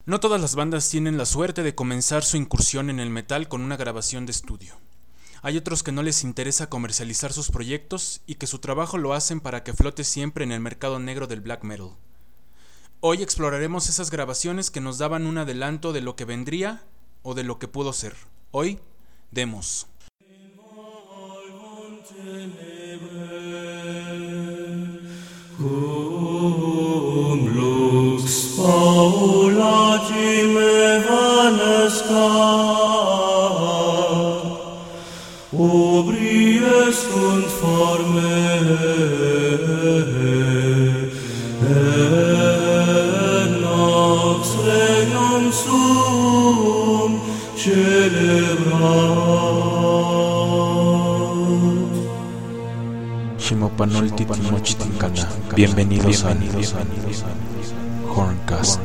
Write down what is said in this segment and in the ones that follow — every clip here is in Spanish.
No todas las bandas tienen la suerte de comenzar su incursión en el metal con una grabación de estudio. Hay otros que no les interesa comercializar sus proyectos y que su trabajo lo hacen para que flote siempre en el mercado negro del black metal. Hoy exploraremos esas grabaciones que nos daban un adelanto de lo que vendría o de lo que pudo ser. Hoy, demos. Cum lux paulagime vanescat, obries sunt forme, et nox regnum suum celebrat. Shimopanoltitimochitincana. Bienvenidos a Horncast.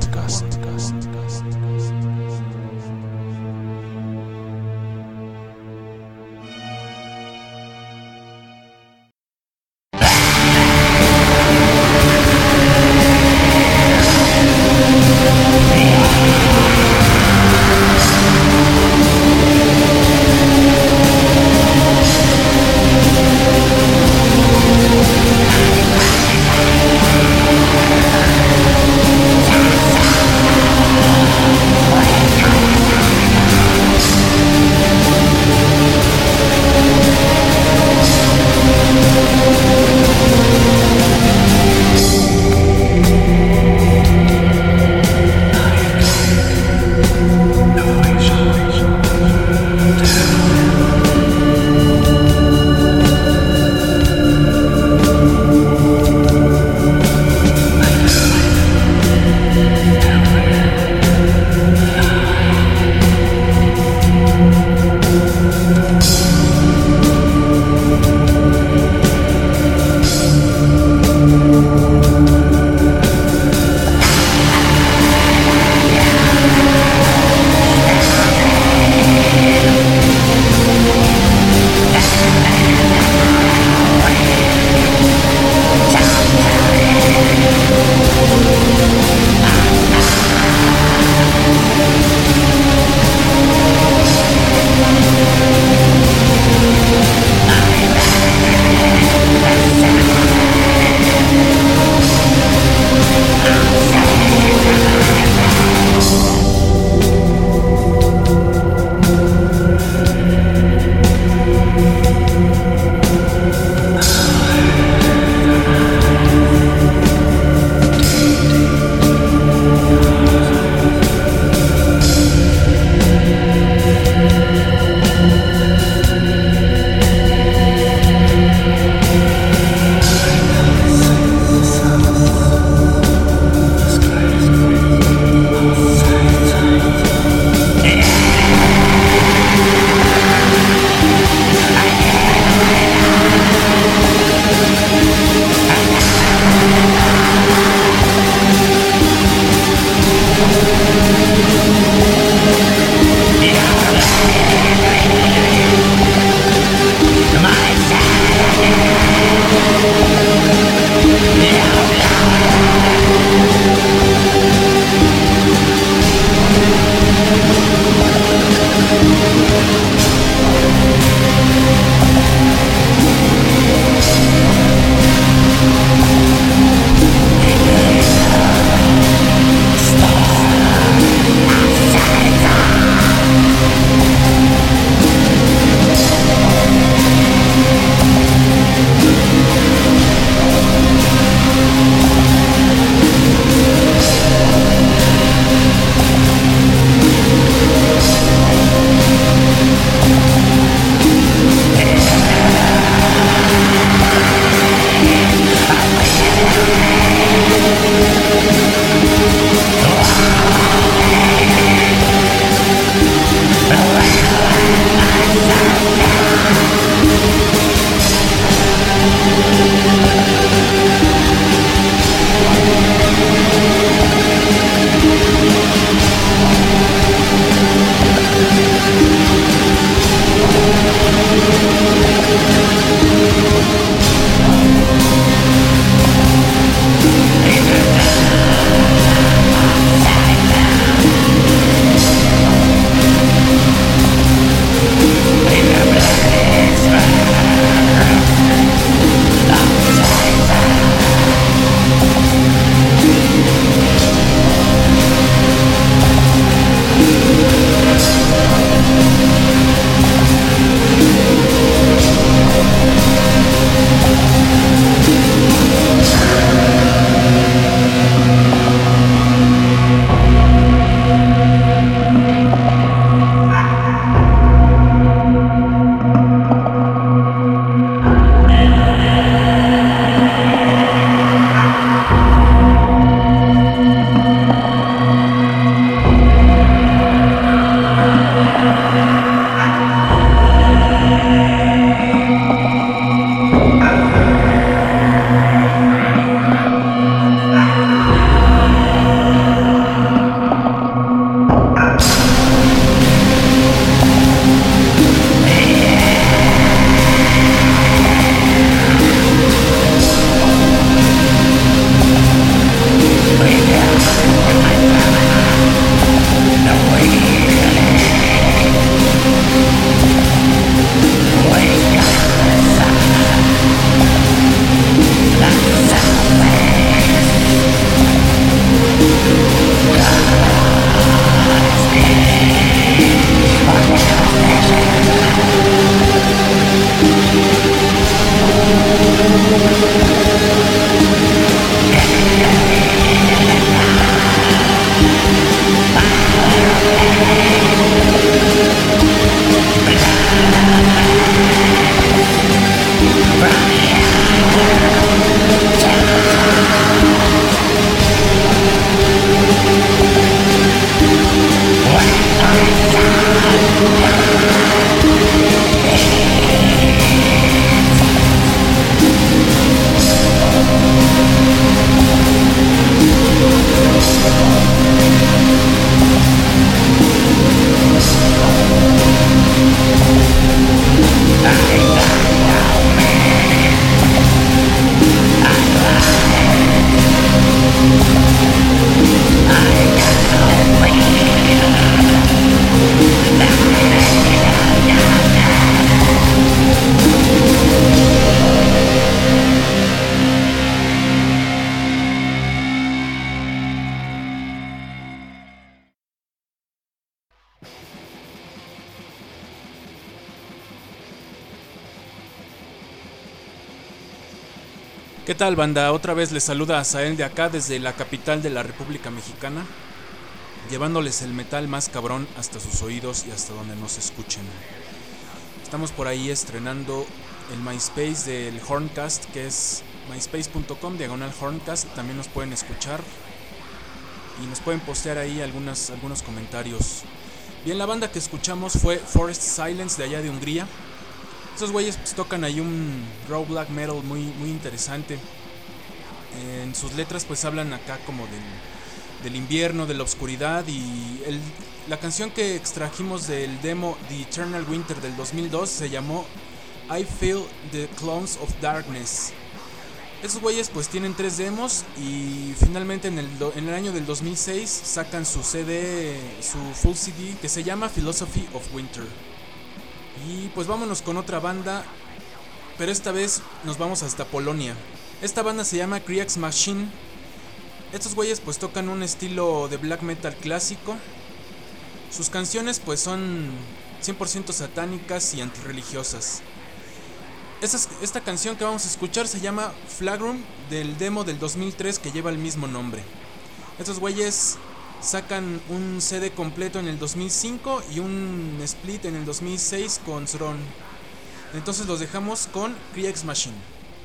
¿Qué tal, banda? Otra vez les saluda Azael de acá desde la capital de la República Mexicana, llevándoles el metal más cabrón hasta sus oídos y hasta donde nos escuchen. Estamos por ahí estrenando el MySpace del Horncast, que es myspace.com/Horncast. También nos pueden escuchar y nos pueden postear ahí algunos comentarios. Bien, la banda que escuchamos fue Forest Silence de allá de Hungría. Estos güeyes pues tocan ahí un raw black metal muy interesante. En sus letras pues hablan acá como del invierno, de la oscuridad, y la canción que extrajimos del demo The Eternal Winter del 2002 se llamó I Feel the Clones of Darkness. Estos güeyes pues tienen 3 demos y finalmente en el año del 2006 sacan su CD, su full CD, que se llama Philosophy of Winter. Y pues vámonos con otra banda, pero esta vez nos vamos hasta Polonia. Esta banda se llama Kriegs Machine. Estos güeyes pues tocan un estilo de black metal clásico. Sus canciones pues son 100% satánicas y antirreligiosas. Esta canción que vamos a escuchar se llama Flagrum, del demo del 2003 que lleva el mismo nombre. Estos güeyes sacan un CD completo en el 2005 y un split en el 2006 con Zron. Entonces los dejamos con Kriegs Machine.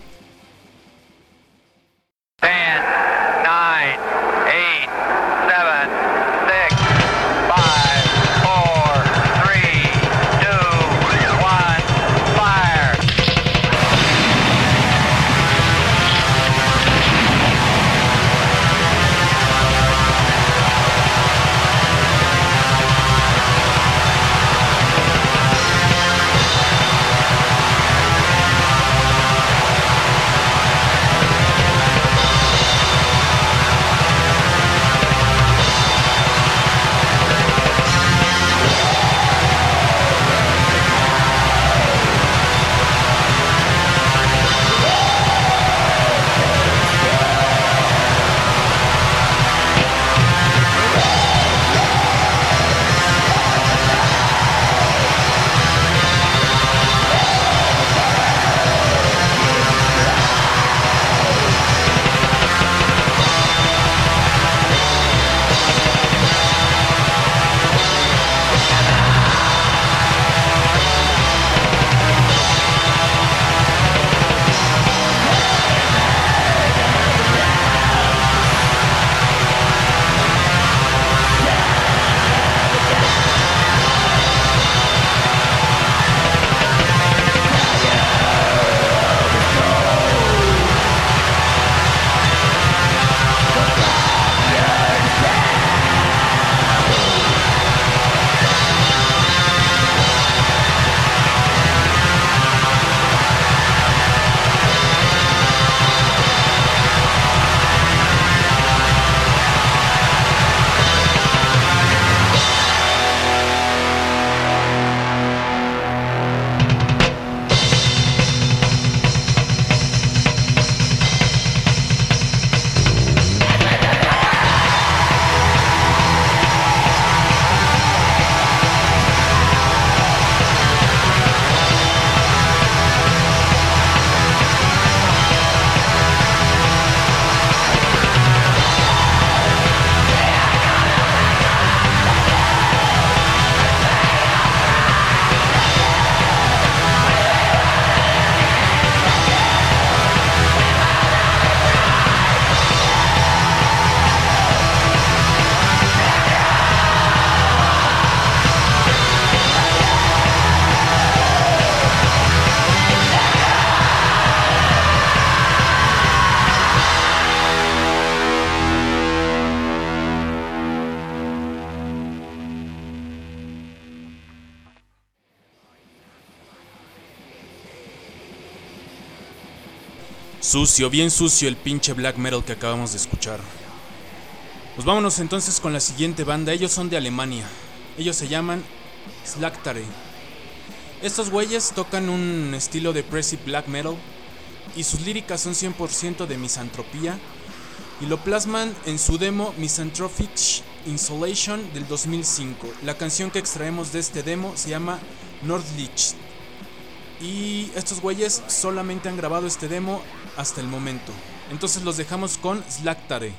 10, 9, 8, 7, 6, 5, 4, 3, 2, 1, fire! Sucio, bien sucio el pinche black metal que acabamos de escuchar. Pues vámonos entonces con la siguiente banda. Ellos son de Alemania. Ellos se llaman Slaktare. Estos güeyes tocan un estilo de depressive black metal y sus líricas son 100% de misantropía y lo plasman en su demo Misanthropic Insolation del 2005. La canción que extraemos de este demo se llama Nordlicht. Y estos güeyes solamente han grabado este demo hasta el momento. Entonces los dejamos con Slaktare.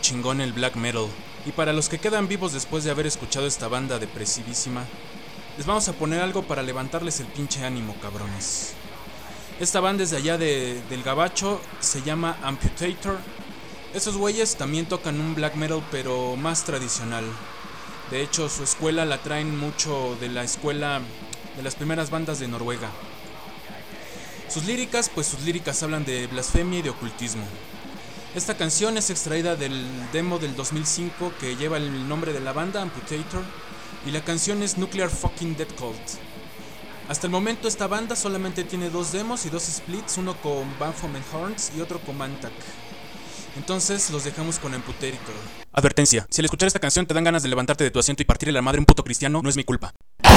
bien chingón el black metal. Y para los que quedan vivos después de haber escuchado esta banda depresivísima, les vamos a poner algo para levantarles el pinche ánimo, cabrones. Esta banda es de allá del Gabacho, se llama Amputator. Esos güeyes también tocan un black metal, pero más tradicional. De hecho, su escuela la traen mucho de la escuela de las primeras bandas de Noruega. Sus líricas hablan de blasfemia y de ocultismo. Esta canción es extraída del demo del 2005 que lleva el nombre de la banda, Amputator, y la canción es Nuclear Fucking Death Cult. Hasta el momento esta banda solamente tiene 2 demos y 2 splits, uno con Baphomet Horns y otro con Mantak. Entonces los dejamos con Amputator. Advertencia: si al escuchar esta canción te dan ganas de levantarte de tu asiento y partirle la madre a un puto cristiano, no es mi culpa.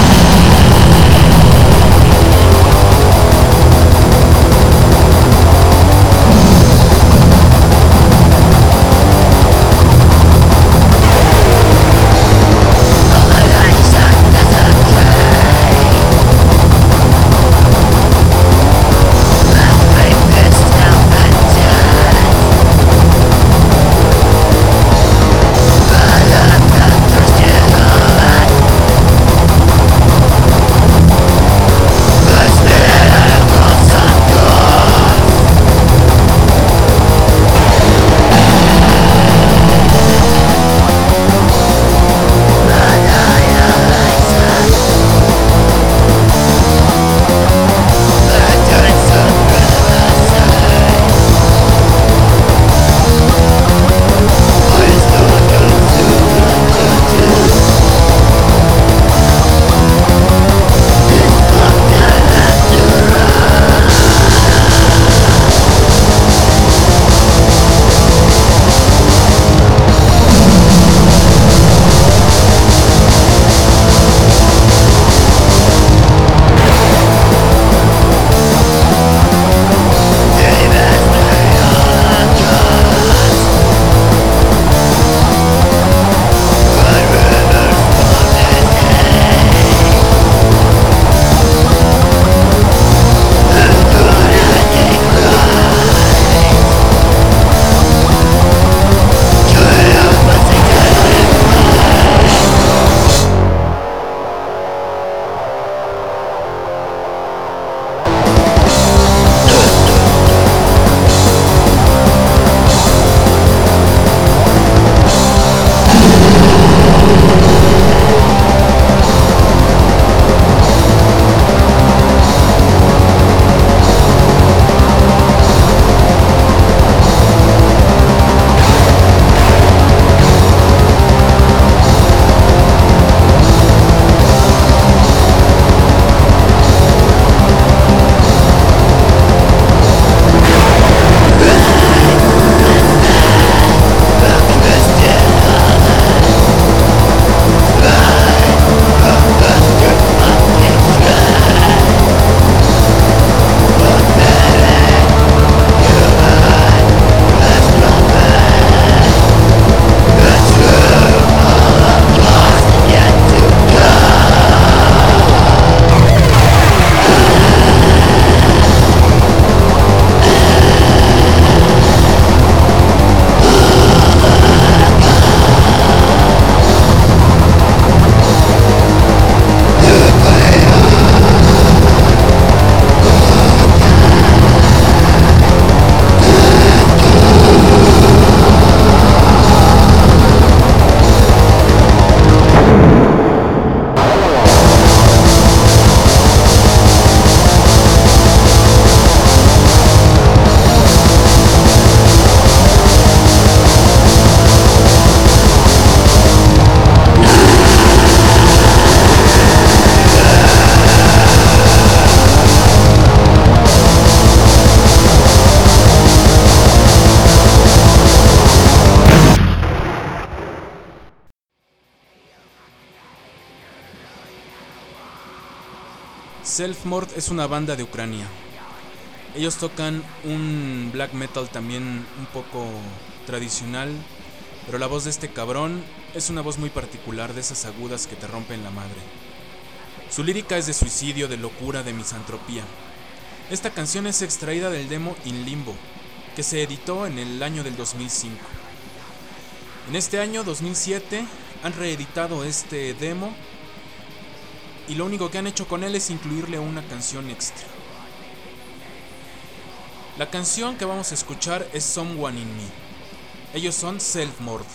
Selfmord es una banda de Ucrania. Ellos tocan un black metal también un poco tradicional, pero la voz de este cabrón es una voz muy particular, de esas agudas que te rompen la madre. Su lírica es de suicidio, de locura, de misantropía. Esta canción es extraída del demo In Limbo, que se editó en el año del 2005. En este año 2007 han reeditado este demo y lo único que han hecho con él es incluirle una canción extra. La canción que vamos a escuchar es Someone in Me. Ellos son Self-Mord.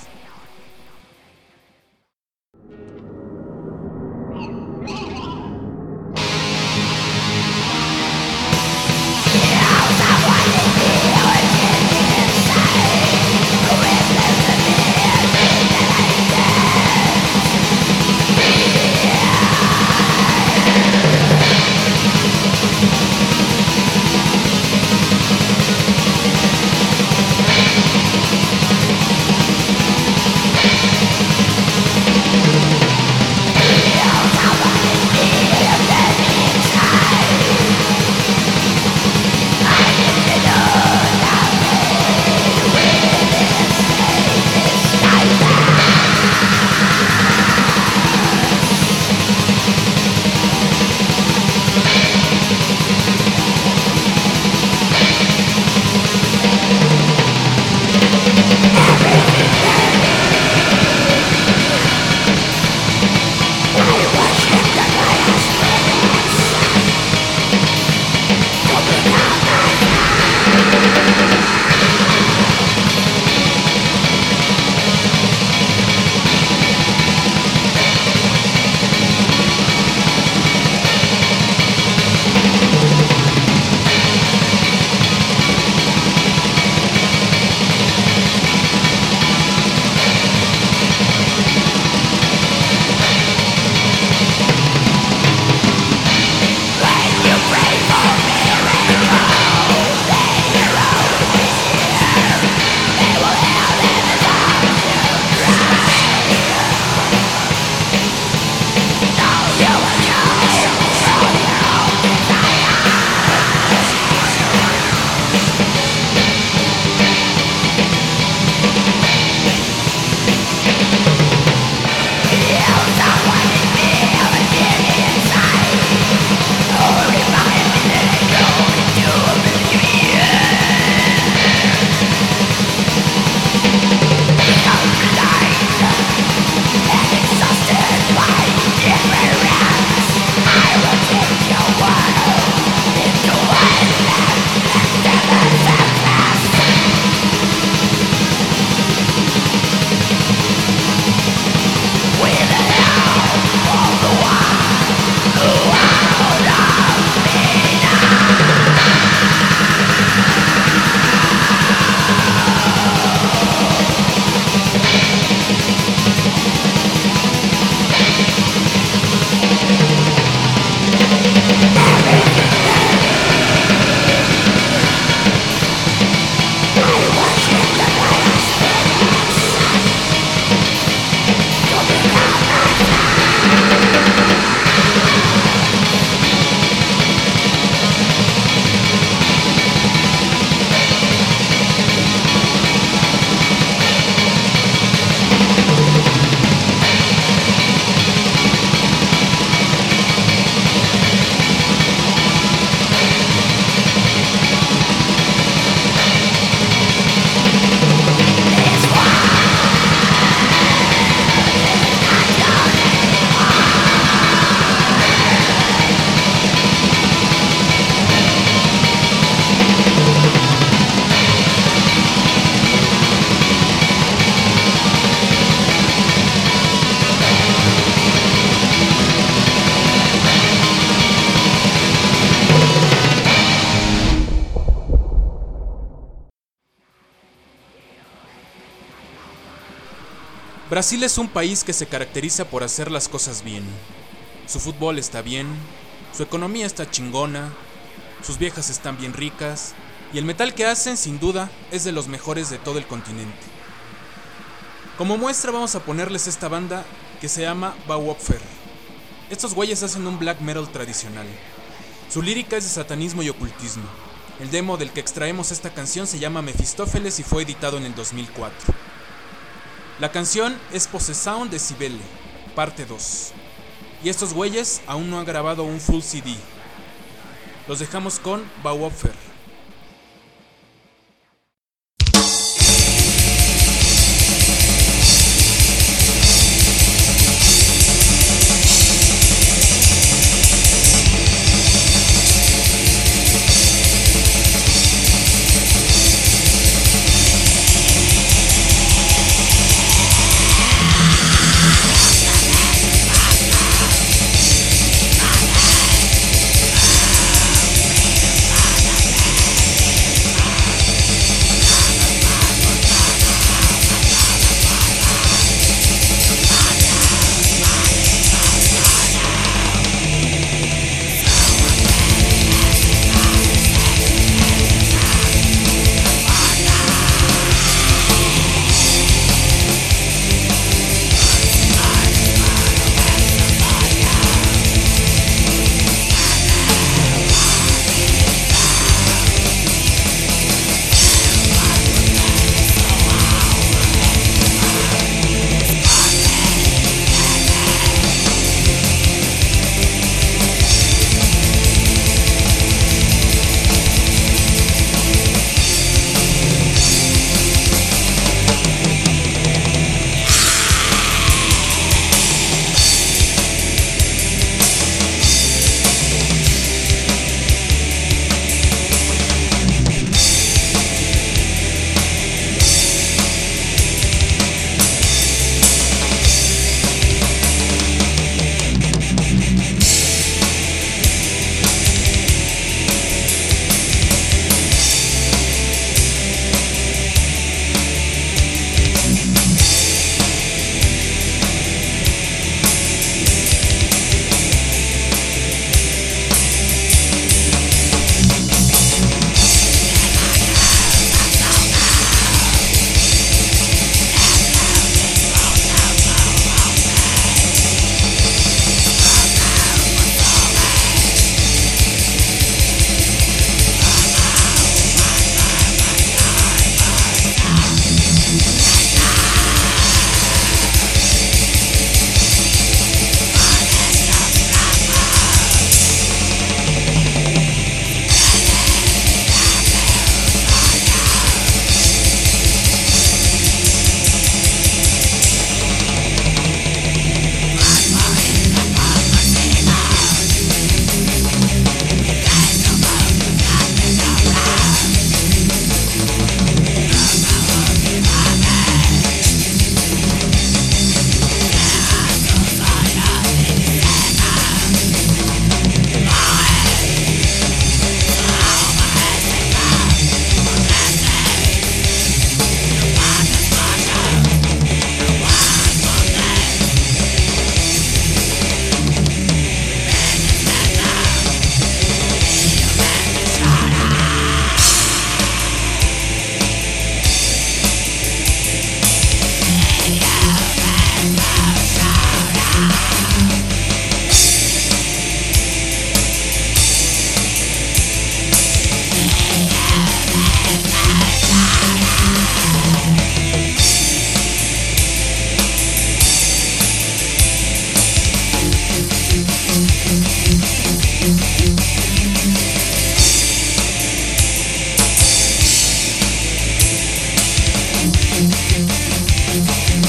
Brasil es un país que se caracteriza por hacer las cosas bien. Su fútbol está bien, su economía está chingona, sus viejas están bien ricas, y el metal que hacen, sin duda, es de los mejores de todo el continente. Como muestra vamos a ponerles esta banda que se llama Bauopfer. Estos güeyes hacen un black metal tradicional. Su lírica es de satanismo y ocultismo. El demo del que extraemos esta canción se llama Mefistófeles y fue editado en el 2004. La canción es Possession de Cybele, parte 2. Y estos güeyes aún no han grabado un full CD. Los dejamos con Bauopfer.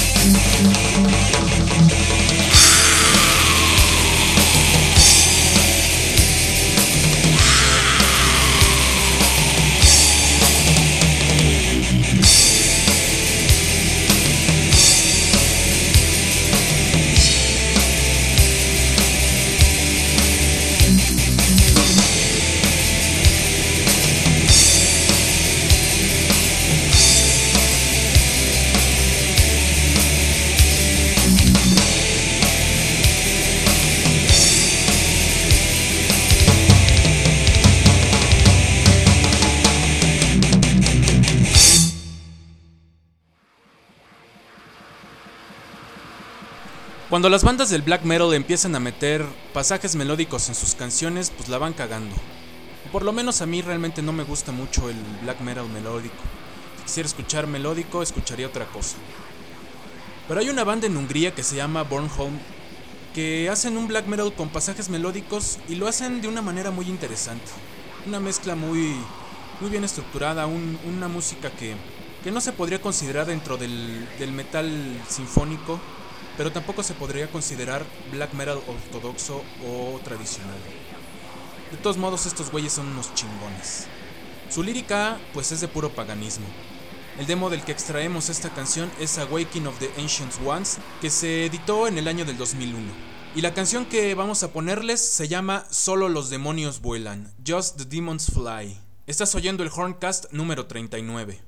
Cuando las bandas del black metal empiezan a meter pasajes melódicos en sus canciones, pues la van cagando. O por lo menos a mí realmente no me gusta mucho el black metal melódico. Si quisiera escuchar melódico, escucharía otra cosa. Pero hay una banda en Hungría que se llama Bornholm, que hacen un black metal con pasajes melódicos y lo hacen de una manera muy interesante. Una mezcla muy bien estructurada, una música que no se podría considerar dentro del metal sinfónico, pero tampoco se podría considerar black metal ortodoxo o tradicional. De todos modos, estos güeyes son unos chingones. Su lírica pues es de puro paganismo. El demo del que extraemos esta canción es Awakening of the Ancient Ones, que se editó en el año del 2001. Y la canción que vamos a ponerles se llama Solo los demonios vuelan, Just the Demons Fly. Estás oyendo el Horncast número 39.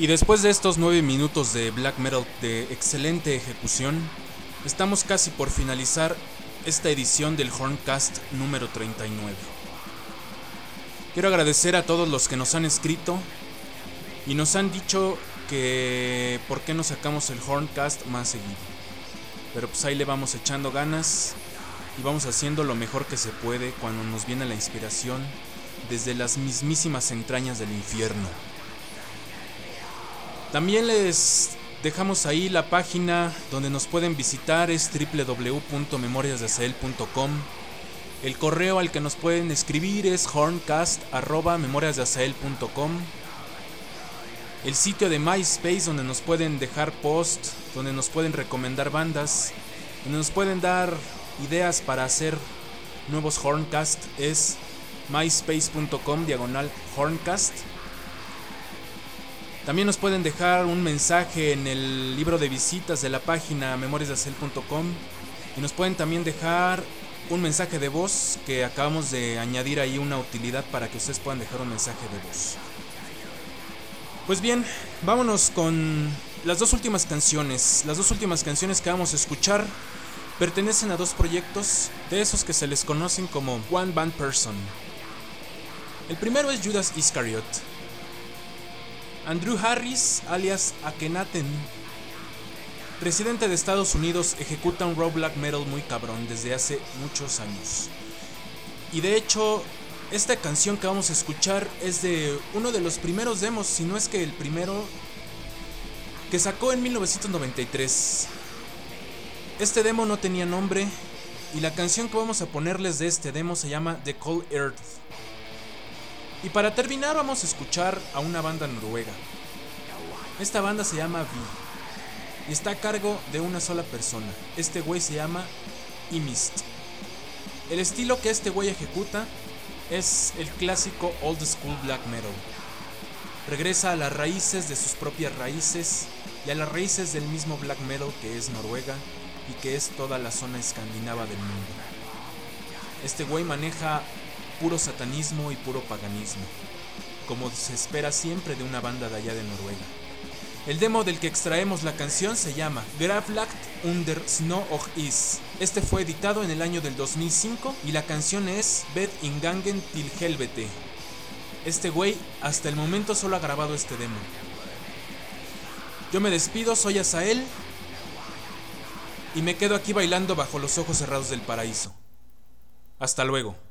Y después de estos 9 minutos de black metal de excelente ejecución, estamos casi por finalizar esta edición del Horncast número 39. Quiero agradecer a todos los que nos han escrito y nos han dicho que por qué no sacamos el Horncast más seguido. Pero pues ahí le vamos echando ganas y vamos haciendo lo mejor que se puede cuando nos viene la inspiración desde las mismísimas entrañas del infierno. También les dejamos ahí la página donde nos pueden visitar, es www.memoriasdeazael.com. El correo al que nos pueden escribir es horncast@memoriasdeazael.com. El sitio de MySpace donde nos pueden dejar post, donde nos pueden recomendar bandas, donde nos pueden dar ideas para hacer nuevos Horncast es myspace.com/Horncast. También nos pueden dejar un mensaje en el libro de visitas de la página memoriasdeazael.com y nos pueden también dejar un mensaje de voz, que acabamos de añadir ahí una utilidad para que ustedes puedan dejar un mensaje de voz. Pues bien, vámonos con las dos últimas canciones. Las dos últimas canciones que vamos a escuchar pertenecen a dos proyectos de esos que se les conocen como One Band Person. El primero es Judas Iscariot. Andrew Harris, alias Akhenaten, residente de Estados Unidos, ejecuta un raw black metal muy cabrón desde hace muchos años. Y de hecho, esta canción que vamos a escuchar es de uno de los primeros demos, si no es que el primero, que sacó en 1993. Este demo no tenía nombre y la canción que vamos a ponerles de este demo se llama The Cold Earth. Y para terminar vamos a escuchar a una banda noruega. Esta banda se llama Vi y está a cargo de una sola persona. Este güey se llama Imist. El estilo que este güey ejecuta es el clásico old school black metal. Regresa a las raíces de sus propias raíces y a las raíces del mismo black metal que es Noruega y que es toda la zona escandinava del mundo. Este güey maneja puro satanismo y puro paganismo, como se espera siempre de una banda de allá de Noruega. El demo del que extraemos la canción se llama Gravlagt under Snow och Is. Este fue editado en el año del 2005 y la canción es Ved Ingangen til Helvete. Este güey hasta el momento solo ha grabado este demo. Yo me despido, soy Azael y me quedo aquí bailando bajo los ojos cerrados del paraíso. Hasta luego.